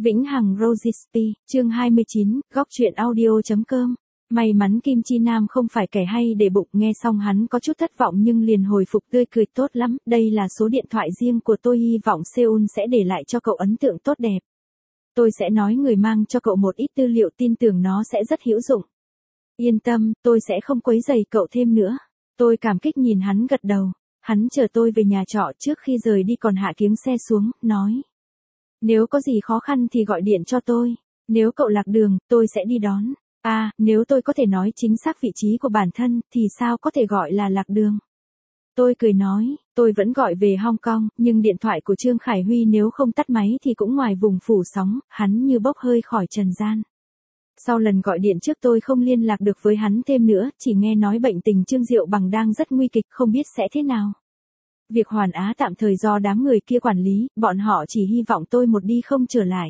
Vĩnh Hằng Rogispi, chương 29, góc truyện audio.com. May mắn Kim Chi Nam không phải kẻ hay để bụng, nghe xong hắn có chút thất vọng nhưng liền hồi phục tươi cười. Tốt lắm, đây là số điện thoại riêng của tôi, hy vọng Seoul sẽ để lại cho cậu ấn tượng tốt đẹp. Tôi sẽ nói người mang cho cậu một ít tư liệu, tin tưởng nó sẽ rất hữu dụng. Yên tâm, tôi sẽ không quấy rầy cậu thêm nữa. Tôi cảm kích nhìn hắn gật đầu. Hắn chở tôi về nhà trọ, trước khi rời đi còn hạ kiếng xe xuống, nói. Nếu có gì khó khăn thì gọi điện cho tôi. Nếu cậu lạc đường, tôi sẽ đi đón. Nếu tôi có thể nói chính xác vị trí của bản thân, thì sao có thể gọi là lạc đường? Tôi cười nói, tôi vẫn gọi về Hong Kong, nhưng điện thoại của Trương Khải Huy nếu không tắt máy thì cũng ngoài vùng phủ sóng, hắn như bốc hơi khỏi trần gian. Sau lần gọi điện trước tôi không liên lạc được với hắn thêm nữa, chỉ nghe nói bệnh tình Trương Diệu Bằng đang rất nguy kịch, không biết sẽ thế nào. Việc Hoàn Á tạm thời do đám người kia quản lý, bọn họ chỉ hy vọng tôi một đi không trở lại.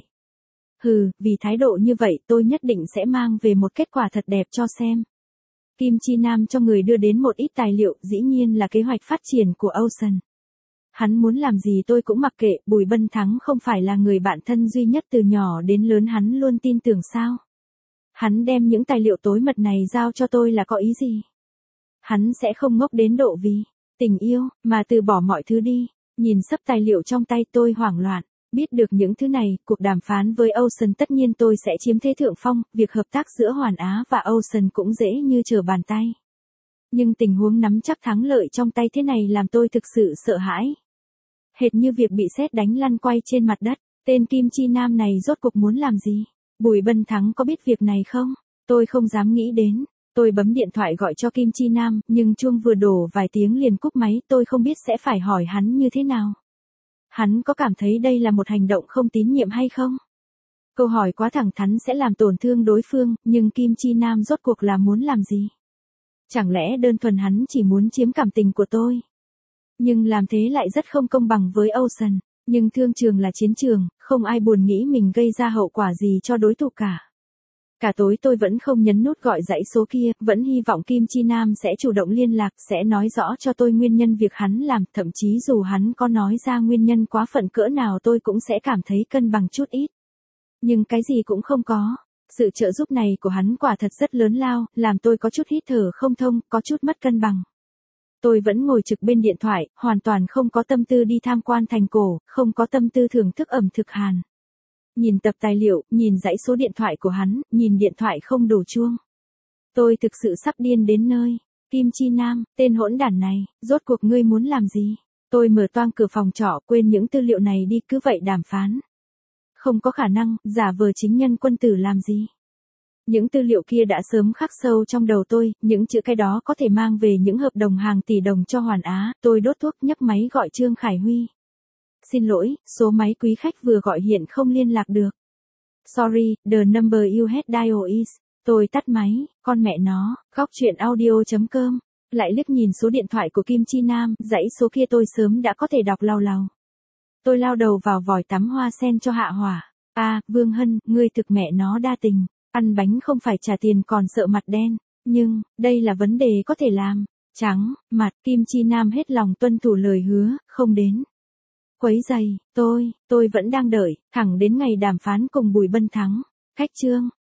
Vì thái độ như vậy tôi nhất định sẽ mang về một kết quả thật đẹp cho xem. Kim Chi Nam cho người đưa đến một ít tài liệu, dĩ nhiên là kế hoạch phát triển của Ocean. Hắn muốn làm gì tôi cũng mặc kệ, Bùi Bân Thắng không phải là người bạn thân duy nhất từ nhỏ đến lớn hắn luôn tin tưởng sao. Hắn đem những tài liệu tối mật này giao cho tôi là có ý gì? Hắn sẽ không ngốc đến độ vì tình yêu mà từ bỏ mọi thứ đi. Nhìn sấp tài liệu trong tay tôi hoảng loạn. Biết được những thứ này, cuộc đàm phán với Ocean tất nhiên tôi sẽ chiếm thế thượng phong, việc hợp tác giữa Hoàn Á và Ocean cũng dễ như trở bàn tay. Nhưng tình huống nắm chắc thắng lợi trong tay thế này làm tôi thực sự sợ hãi. Hệt như việc bị sét đánh lăn quay trên mặt đất, tên Kim Chi Nam này rốt cuộc muốn làm gì? Bùi Bân Thắng có biết việc này không? Tôi không dám nghĩ đến. Tôi bấm điện thoại gọi cho Kim Chi Nam, nhưng chuông vừa đổ vài tiếng liền cúp máy, tôi không biết sẽ phải hỏi hắn như thế nào. Hắn có cảm thấy đây là một hành động không tín nhiệm hay không? Câu hỏi quá thẳng thắn sẽ làm tổn thương đối phương, nhưng Kim Chi Nam rốt cuộc là muốn làm gì? Chẳng lẽ đơn thuần hắn chỉ muốn chiếm cảm tình của tôi? Nhưng làm thế lại rất không công bằng với Ocean. Nhưng thương trường là chiến trường, không ai buồn nghĩ mình gây ra hậu quả gì cho đối thủ cả. Cả tối tôi vẫn không nhấn nút gọi dãy số kia, vẫn hy vọng Kim Chi Nam sẽ chủ động liên lạc, sẽ nói rõ cho tôi nguyên nhân việc hắn làm, thậm chí dù hắn có nói ra nguyên nhân quá phận cỡ nào tôi cũng sẽ cảm thấy cân bằng chút ít. Nhưng cái gì cũng không có. Sự trợ giúp này của hắn quả thật rất lớn lao, làm tôi có chút hít thở không thông, có chút mất cân bằng. Tôi vẫn ngồi trực bên điện thoại, hoàn toàn không có tâm tư đi tham quan thành cổ, không có tâm tư thưởng thức ẩm thực Hàn. Nhìn tập tài liệu, nhìn dãy số điện thoại của hắn, nhìn điện thoại không đổ chuông. Tôi thực sự sắp điên đến nơi. Kim Chi Nam, tên hỗn đản này, rốt cuộc ngươi muốn làm gì? Tôi mở toang cửa phòng trọ, quên những tư liệu này đi, cứ vậy đàm phán. Không có khả năng, giả vờ chính nhân quân tử làm gì? Những tư liệu kia đã sớm khắc sâu trong đầu tôi, những chữ cái đó có thể mang về những hợp đồng hàng tỷ đồng cho Hoàn Á. Tôi đốt thuốc nhấc máy gọi Trương Khải Huy. Xin lỗi, số máy quý khách vừa gọi hiện không liên lạc được. Sorry, the number you had dialed is. Tôi tắt máy, con mẹ nó, góc truyện audio.com. Lại liếc nhìn số điện thoại của Kim Chi Nam, dãy số kia tôi sớm đã có thể đọc làu làu. Tôi lao đầu vào vòi tắm hoa sen cho hạ hỏa. Vương Hân, ngươi thực mẹ nó đa tình. Ăn bánh không phải trả tiền còn sợ mặt đen. Nhưng, đây là vấn đề có thể làm. Trắng, mặt, Kim Chi Nam hết lòng tuân thủ lời hứa, không đến. Quấy giày, tôi vẫn đang đợi, thẳng đến ngày đàm phán cùng Bùi Bân Thắng. Khách trương,